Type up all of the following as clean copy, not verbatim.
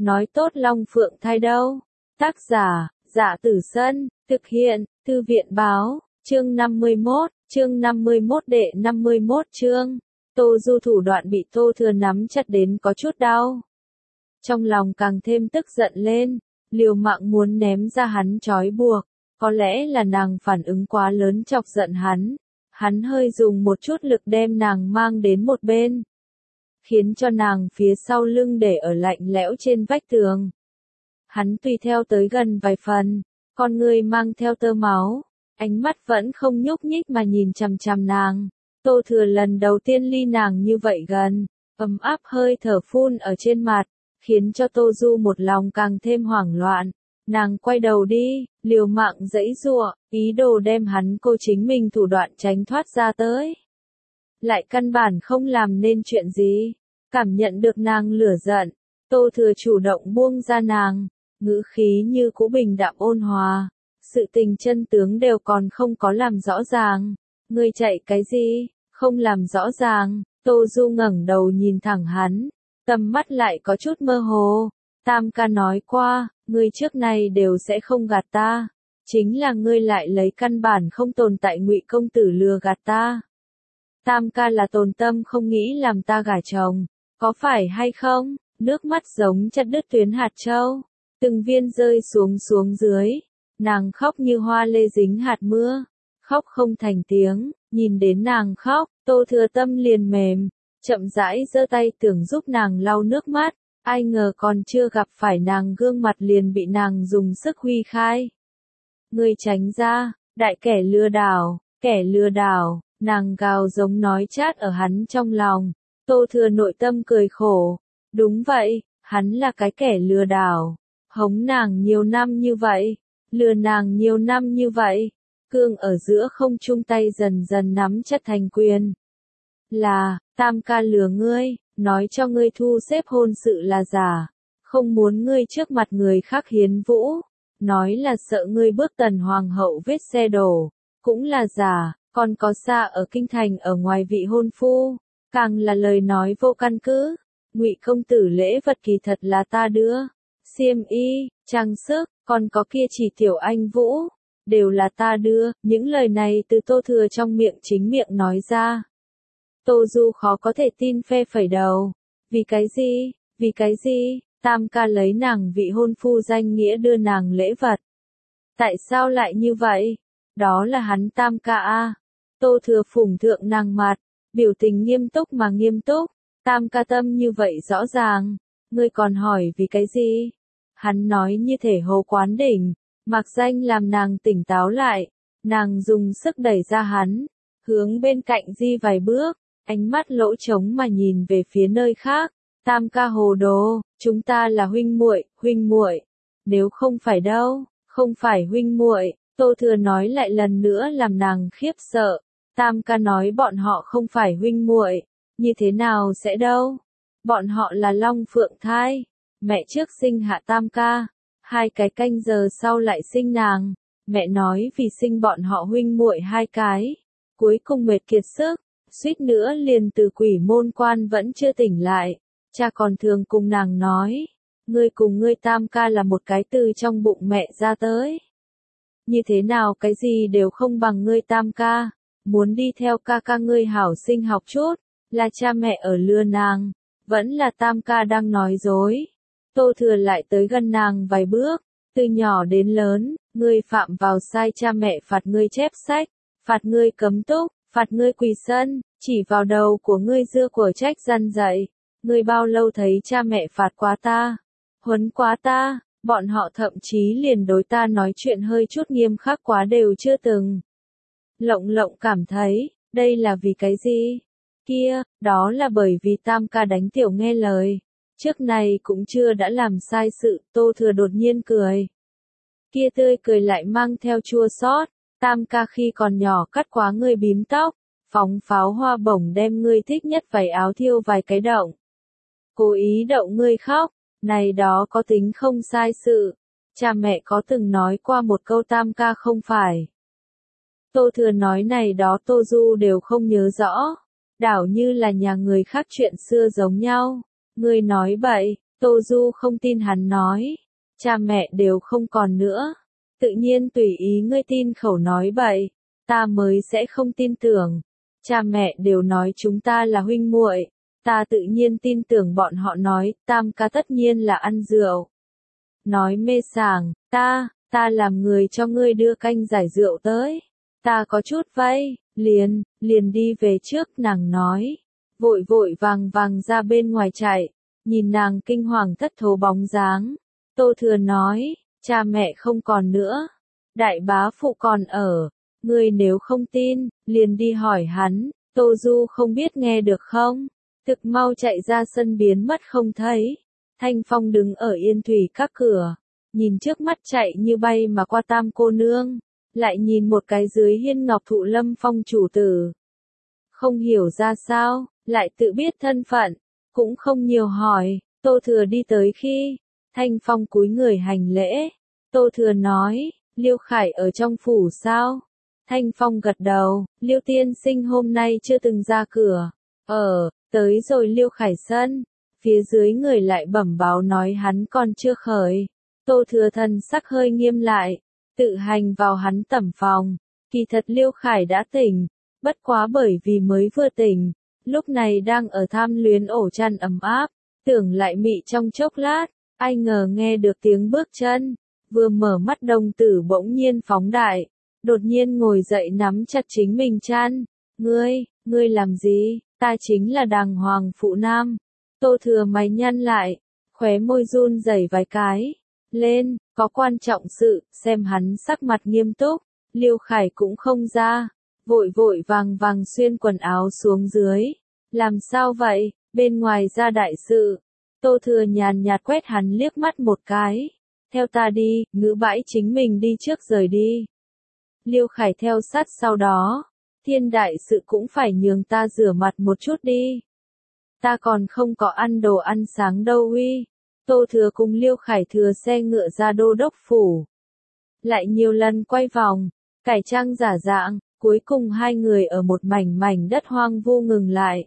nói tốt Long Phượng thai đâu. Tác giả, Dạ Tử Sân, thực hiện, Thư viện báo, chương 51 đệ 51 chương. Tô Du thủ đoạn bị Tô Thừa nắm chặt đến có chút đau. Trong lòng càng thêm tức giận lên, liều mạng muốn ném ra hắn trói buộc, có lẽ là nàng phản ứng quá lớn chọc giận hắn. Hắn hơi dùng một chút lực đem nàng mang đến một bên, khiến cho nàng phía sau lưng để ở lạnh lẽo trên vách tường. Hắn tùy theo tới gần vài phần, con người mang theo tơ máu, ánh mắt vẫn không nhúc nhích mà nhìn chằm chằm nàng. Tô Thừa lần đầu tiên ly nàng như vậy gần, ấm áp hơi thở phun ở trên mặt, khiến cho Tô Du một lòng càng thêm hoảng loạn. Nàng quay đầu đi, liều mạng giãy giụa, ý đồ đem hắn cô chính mình thủ đoạn tránh thoát ra tới. Lại căn bản không làm nên chuyện gì, cảm nhận được nàng lửa giận, Tô Thừa chủ động buông ra nàng, ngữ khí như cũ bình đạm ôn hòa, sự tình chân tướng đều còn không có làm rõ ràng. Ngươi chạy cái gì, không làm rõ ràng. Tô Du ngẩng đầu nhìn thẳng hắn, tầm mắt lại có chút mơ hồ. Tam ca nói qua, ngươi trước này đều sẽ không gạt ta, chính là ngươi lại lấy căn bản không tồn tại Ngụy công tử lừa gạt ta. Tam ca là tồn tâm không nghĩ làm ta gả chồng, có phải hay không? Nước mắt giống chặt đứt tuyến hạt châu, từng viên rơi xuống dưới, nàng khóc như hoa lê dính hạt mưa, khóc không thành tiếng. Nhìn đến nàng khóc, Tô Thừa tâm liền mềm, chậm rãi giơ tay tưởng giúp nàng lau nước mắt, ai ngờ còn chưa gặp phải nàng gương mặt liền bị nàng dùng sức huy khai. Ngươi tránh ra, đại kẻ lừa đảo, nàng gào giống nói chát ở hắn trong lòng. Tô Thừa nội tâm cười khổ, đúng vậy, hắn là cái kẻ lừa đảo, hống nàng nhiều năm như vậy, lừa nàng nhiều năm như vậy. Cương ở giữa không trung tay dần dần nắm chặt thành quyền. Là, Tam ca lừa ngươi, nói cho ngươi thu xếp hôn sự là giả, không muốn ngươi trước mặt người khác hiến vũ, nói là sợ ngươi bước Tần hoàng hậu vết xe đổ, cũng là giả, còn có xa ở kinh thành ở ngoài vị hôn phu, càng là lời nói vô căn cứ. Ngụy công tử lễ vật kỳ thật là ta đưa, xiêm y, trang sức, còn có kia chỉ tiểu anh vũ, đều là ta đưa. Những lời này từ Tô Thừa trong miệng chính miệng nói ra. Tô Du khó có thể tin phe phẩy đầu. Vì cái gì, Tam ca lấy nàng vị hôn phu danh nghĩa đưa nàng lễ vật. Tại sao lại như vậy? Đó là hắn Tam ca a. Tô Thừa phủng thượng nàng mặt, biểu tình nghiêm túc mà nghiêm túc. Tam ca tâm như vậy rõ ràng, ngươi còn hỏi vì cái gì? Hắn nói như thể hồ quán đỉnh, mặc danh làm nàng tỉnh táo lại. Nàng dùng sức đẩy ra hắn, hướng bên cạnh di vài bước, ánh mắt lỗ trống mà nhìn về phía nơi khác. Tam ca hồ đồ, chúng ta là huynh muội, nếu không phải đâu, không phải huynh muội. Tô Thừa nói lại lần nữa làm nàng khiếp sợ. Tam ca nói bọn họ không phải huynh muội, như thế nào sẽ đâu? Bọn họ là Long Phượng thai, mẹ trước sinh hạ Tam ca, 2 cái canh giờ sau lại sinh nàng. Mẹ nói vì sinh bọn họ huynh muội 2 cái, cuối cùng mệt kiệt sức, suýt nữa liền từ quỷ môn quan vẫn chưa tỉnh lại. Cha còn thường cùng nàng nói, ngươi cùng ngươi Tam ca là một cái từ trong bụng mẹ ra tới. Như thế nào cái gì đều không bằng ngươi Tam ca, muốn đi theo ca ca ngươi hảo sinh học chút, là cha mẹ ở lừa nàng, vẫn là Tam ca đang nói dối. Tô Thừa lại tới gần nàng vài bước, từ nhỏ đến lớn, ngươi phạm vào sai cha mẹ phạt ngươi chép sách, phạt ngươi cấm túc, phạt ngươi quỳ sân, chỉ vào đầu của ngươi dưa của trách răn dạy. Ngươi bao lâu thấy cha mẹ phạt quá ta, huấn quá ta, bọn họ thậm chí liền đối ta nói chuyện hơi chút nghiêm khắc quá đều chưa từng. Lộng cảm thấy, đây là vì cái gì? Kia, đó là bởi vì Tam ca đánh tiểu nghe lời. Trước này cũng chưa đã làm sai sự. Tô Thừa đột nhiên cười. Kia tươi cười lại mang theo chua xót. Tam ca khi còn nhỏ cắt quá ngươi bím tóc, phóng pháo hoa bổng đem ngươi thích nhất váy áo thiêu vài cái động. Cố ý đậu ngươi khóc, này đó có tính không sai sự. Cha mẹ có từng nói qua một câu Tam ca không phải. Tô Thừa nói này đó Tô Du đều không nhớ rõ, đảo như là nhà người khác chuyện xưa giống nhau. Ngươi nói bậy, Tô Du không tin hắn nói, cha mẹ đều không còn nữa, tự nhiên tùy ý ngươi tin khẩu nói bậy, ta mới sẽ không tin tưởng. Cha mẹ đều nói chúng ta là huynh muội, ta tự nhiên tin tưởng bọn họ nói, Tam ca tất nhiên là ăn rượu. Nói mê sảng, ta làm người cho ngươi đưa canh giải rượu tới. Ta có chút vây, liền đi về trước, nàng nói. Vội vội vàng vàng ra bên ngoài chạy, nhìn nàng kinh hoàng thất thố bóng dáng. Tô Thừa nói, cha mẹ không còn nữa, đại bá phụ còn ở, ngươi nếu không tin, liền đi hỏi hắn. Tô Du không biết nghe được không, thực mau chạy ra sân biến mất không thấy. Thanh Phong đứng ở Yên Thủy các cửa, nhìn trước mắt chạy như bay mà qua Tam cô nương, lại nhìn một cái dưới hiên ngọc thụ Lâm Phong chủ tử. Không hiểu ra sao, lại tự biết thân phận, cũng không nhiều hỏi. Tô Thừa đi tới khi, Thanh Phong cúi người hành lễ. Tô Thừa nói, Liêu Khải ở trong phủ sao? Thanh Phong gật đầu, Liêu tiên sinh hôm nay chưa từng ra cửa. Tới rồi Liêu Khải sân. Phía dưới người lại bẩm báo nói hắn còn chưa khởi. Tô Thừa thần sắc hơi nghiêm lại, tự hành vào hắn tẩm phòng. Kỳ thật Liêu Khải đã tỉnh, bất quá bởi vì mới vừa tỉnh, lúc này đang ở tham luyến ổ chăn ấm áp, tưởng lại mị trong chốc lát, ai ngờ nghe được tiếng bước chân, vừa mở mắt đồng tử bỗng nhiên phóng đại, đột nhiên ngồi dậy nắm chặt chính mình chăn. Ngươi làm gì? Ta chính là đàng hoàng phụ nam. Tô Thừa mày nhăn lại, khóe môi run rẩy vài cái. Lên, có quan trọng sự, xem hắn sắc mặt nghiêm túc. Liêu Khải cũng không ra, vội vội vàng vàng xuyên quần áo xuống dưới. Làm sao vậy, bên ngoài ra đại sự. Tô Thừa nhàn nhạt quét hắn liếc mắt một cái. Theo ta đi, ngữ bãi chính mình đi trước rời đi. Liêu Khải theo sát sau đó. Thiên đại sự cũng phải nhường ta rửa mặt một chút đi. Ta còn không có ăn đồ ăn sáng đâu uy. Tô Thừa cùng Liêu Khải thừa xe ngựa ra đô đốc phủ. Lại nhiều lần quay vòng, cải trang giả dạng, cuối cùng hai người ở một mảnh đất hoang vu ngừng lại.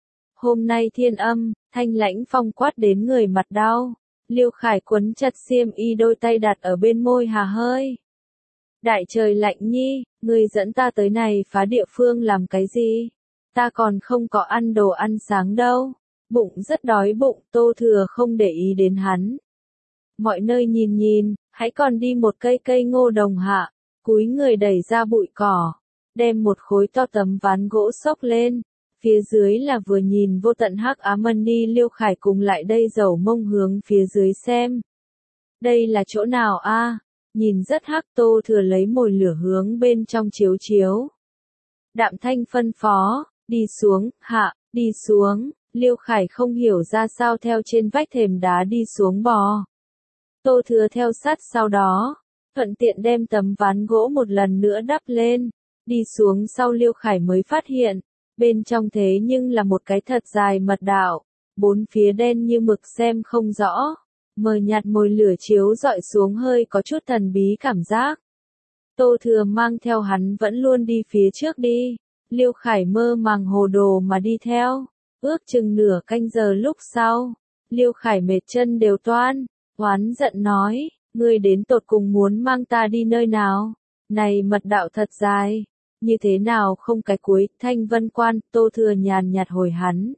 Hôm nay thiên âm, thanh lãnh phong quát đến người mặt đau. Liêu Khải quấn chặt xiêm y, đôi tay đặt ở bên môi hà hơi. Đại trời lạnh nhi, ngươi dẫn ta tới này phá địa phương làm cái gì? Ta còn không có ăn đồ ăn sáng đâu. Bụng rất đói bụng, Tô Thừa không để ý đến hắn. Mọi nơi nhìn, hãy còn đi một cây ngô đồng hạ, cúi người đẩy ra bụi cỏ, đem một khối to tấm ván gỗ xốc lên. Phía dưới là vừa nhìn vô tận hắc ám ni. Liêu Khải cùng lại đây dầu mông hướng phía dưới xem. Đây là chỗ nào a? Nhìn rất hắc. Tô Thừa lấy mồi lửa hướng bên trong chiếu. Đạm thanh phân phó, đi xuống, đi xuống. Liêu Khải không hiểu ra sao theo trên vách thềm đá đi xuống bò. Tô Thừa theo sát sau đó, thuận tiện đem tấm ván gỗ một lần nữa đắp lên. Đi xuống sau Liêu Khải mới phát hiện, bên trong thế nhưng là một cái thật dài mật đạo, bốn phía đen như mực xem không rõ. Mờ nhạt mồi lửa chiếu rọi xuống hơi có chút thần bí cảm giác. Tô Thừa mang theo hắn vẫn luôn đi phía trước đi. Liêu Khải mơ màng hồ đồ mà đi theo. Ước chừng nửa canh giờ lúc sau, Liêu Khải mệt chân đều toan, oán giận nói, ngươi đến tột cùng muốn mang ta đi nơi nào? Này mật đạo thật dài, như thế nào không cái cuối? Thanh Vân Quan. Tô Thừa nhàn nhạt hồi hắn.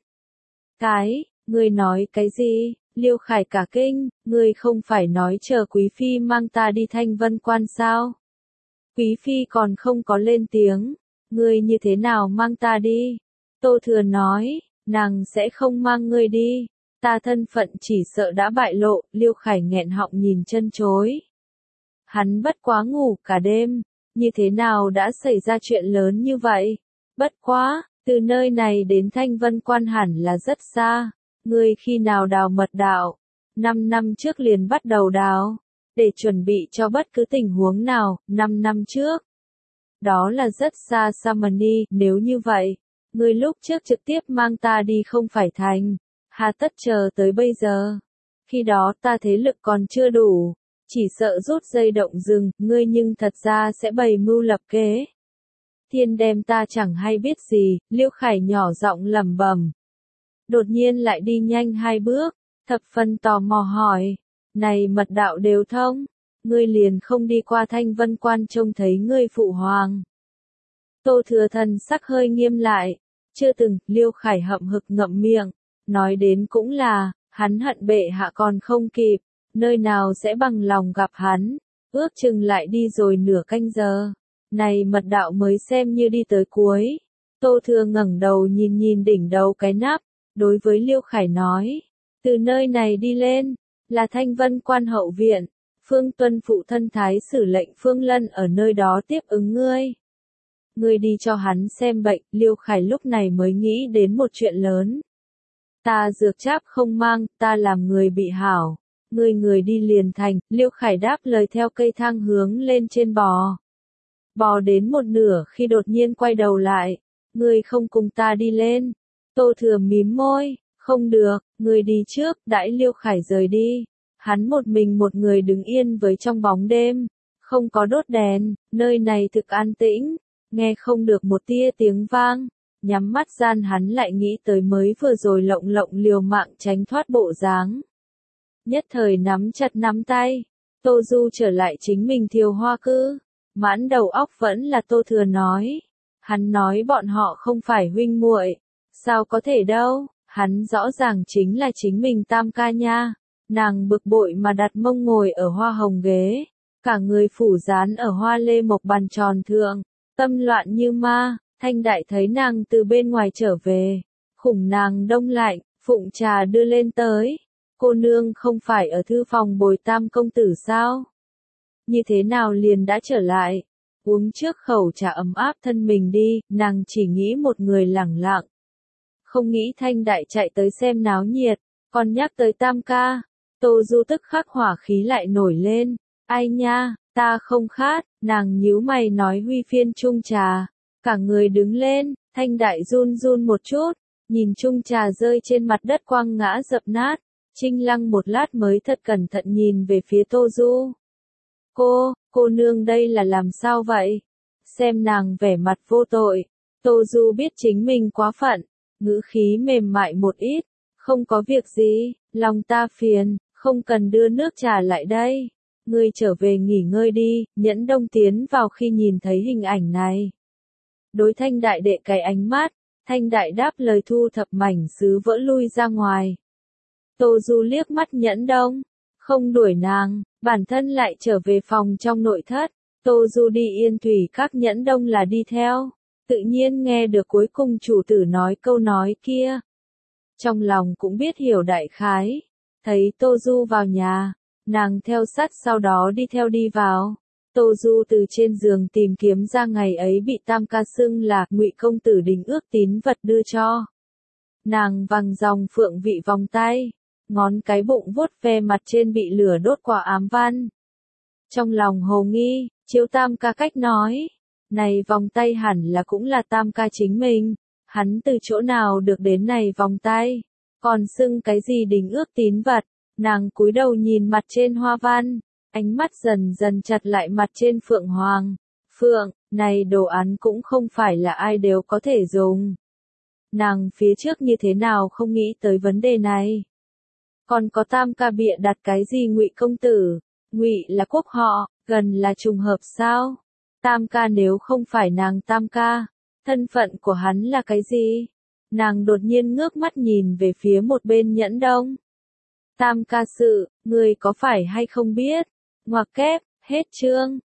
Ngươi nói cái gì? Liêu Khải cả kinh, ngươi không phải nói chờ Quý Phi mang ta đi Thanh Vân Quan sao? Quý Phi còn không có lên tiếng, ngươi như thế nào mang ta đi? Tô Thừa nói, nàng sẽ không mang ngươi đi, ta thân phận chỉ sợ đã bại lộ. Liêu Khải nghẹn họng nhìn chân chối. Hắn bất quá ngủ cả đêm, như thế nào đã xảy ra chuyện lớn như vậy? Bất quá, từ nơi này đến Thanh Vân Quan hẳn là rất xa. Ngươi khi nào đào mật đạo? 5 năm trước liền bắt đầu đào, để chuẩn bị cho bất cứ tình huống nào. 5 năm trước, đó là rất xa Samani. Nếu như vậy, ngươi lúc trước trực tiếp mang ta đi không phải thành, hà tất chờ tới bây giờ? Khi đó ta thế lực còn chưa đủ, chỉ sợ rút dây động rừng, ngươi nhưng thật ra sẽ bày mưu lập kế. Thiên đem ta chẳng hay biết gì. Liêu Khải nhỏ giọng lẩm bẩm. Đột nhiên lại đi nhanh 2 bước, thập phần tò mò hỏi, này mật đạo đều thông, ngươi liền không đi qua Thanh Vân Quan trông thấy ngươi phụ hoàng. Tô Thừa thần sắc hơi nghiêm lại, chưa từng, Liêu Khải hậm hực ngậm miệng, nói đến cũng là, hắn hận bệ hạ còn không kịp, nơi nào sẽ bằng lòng gặp hắn, ước chừng lại đi rồi nửa canh giờ, này mật đạo mới xem như đi tới cuối. Tô Thừa ngẩng đầu nhìn nhìn đỉnh đầu cái nắp, đối với Liêu Khải nói, từ nơi này đi lên, là Thanh Vân Quan hậu viện, Phương Tuân phụ thân thái sử lệnh Phương Lân ở nơi đó tiếp ứng ngươi. Ngươi đi cho hắn xem bệnh, Liêu Khải lúc này mới nghĩ đến một chuyện lớn. Ta dược cháp không mang, ta làm người bị hảo, người đi liền thành, Liêu Khải đáp lời theo cây thang hướng lên trên bò. Bò đến một nửa khi đột nhiên quay đầu lại, ngươi không cùng ta đi lên. Tô Thừa mím môi, không được, ngươi đi trước, đãi Liêu Khải rời đi. Hắn một mình một người đứng yên với trong bóng đêm, không có đốt đèn, nơi này thực an tĩnh, nghe không được một tia tiếng vang. Nhắm mắt gian hắn lại nghĩ tới mới vừa rồi lộng lộng liều mạng tránh thoát bộ dáng. Nhất thời nắm chặt nắm tay, Tô Du trở lại chính mình Thiều Hoa cư, mãn đầu óc vẫn là Tô Thừa nói. Hắn nói bọn họ không phải huynh muội, sao có thể đâu, hắn rõ ràng chính là chính mình Tam ca nha. Nàng bực bội mà đặt mông ngồi ở hoa hồng ghế, cả người phủ dán ở hoa lê mộc bàn tròn thượng, tâm loạn như ma. Thanh Đại thấy nàng từ bên ngoài trở về, khủng nàng đông lạnh, phụng trà đưa lên tới. Cô nương không phải ở thư phòng bồi Tam công tử sao? Như thế nào liền đã trở lại? Uống trước khẩu trà ấm áp thân mình đi, nàng chỉ nghĩ một người lẳng lặng. Không nghĩ Thanh Đại chạy tới xem náo nhiệt, còn nhắc tới Tam ca. Tô Du tức khắc hỏa khí lại nổi lên. Ai nha, ta không khát, nàng nhíu mày nói huy phiên chung trà. Cả người đứng lên, Thanh Đại run run một chút, nhìn chung trà rơi trên mặt đất quăng ngã dập nát. Trinh Lăng một lát mới thật cẩn thận nhìn về phía Tô Du. Cô nương đây là làm sao vậy? Xem nàng vẻ mặt vô tội. Tô Du biết chính mình quá phận, ngữ khí mềm mại một ít. Không có việc gì, lòng ta phiền, không cần đưa nước trà lại đây. Ngươi trở về nghỉ ngơi đi, Nhẫn Đông tiến vào khi nhìn thấy hình ảnh này. Đối Thanh Đại đệ cái ánh mắt, Thanh Đại đáp lời thu thập mảnh sứ vỡ lui ra ngoài. Tô Du liếc mắt Nhẫn Đông, không đuổi nàng, bản thân lại trở về phòng trong nội thất. Tô Du đi Yên Thủy các, Nhẫn Đông là đi theo, tự nhiên nghe được cuối cùng chủ tử nói câu nói kia. Trong lòng cũng biết hiểu đại khái, thấy Tô Du vào nhà, nàng theo sát sau đó đi theo đi vào. Tô Du từ trên giường tìm kiếm ra ngày ấy bị Tam ca xưng là Ngụy công tử đính ước tín vật đưa cho. Nàng vằng dòng phượng vị vòng tay, ngón cái bụng vuốt ve mặt trên bị lửa đốt quả ám văn. Trong lòng hồ nghi, chiếu Tam ca cách nói, này vòng tay hẳn là cũng là Tam ca chính mình, hắn từ chỗ nào được đến này vòng tay, còn xưng cái gì đính ước tín vật. Nàng cúi đầu nhìn mặt trên hoa văn, ánh mắt dần dần chặt lại mặt trên phượng hoàng. Phượng, này đồ án cũng không phải là ai đều có thể dùng. Nàng phía trước như thế nào không nghĩ tới vấn đề này. Còn có Tam ca bịa đặt cái gì Ngụy công tử, Ngụy là quốc họ, gần là trùng hợp sao? Tam ca nếu không phải nàng Tam ca, thân phận của hắn là cái gì? Nàng đột nhiên ngước mắt nhìn về phía một bên Nhẫn Đông. Tam ca sự, người có phải hay không biết? Ngoặc kép, hết chương.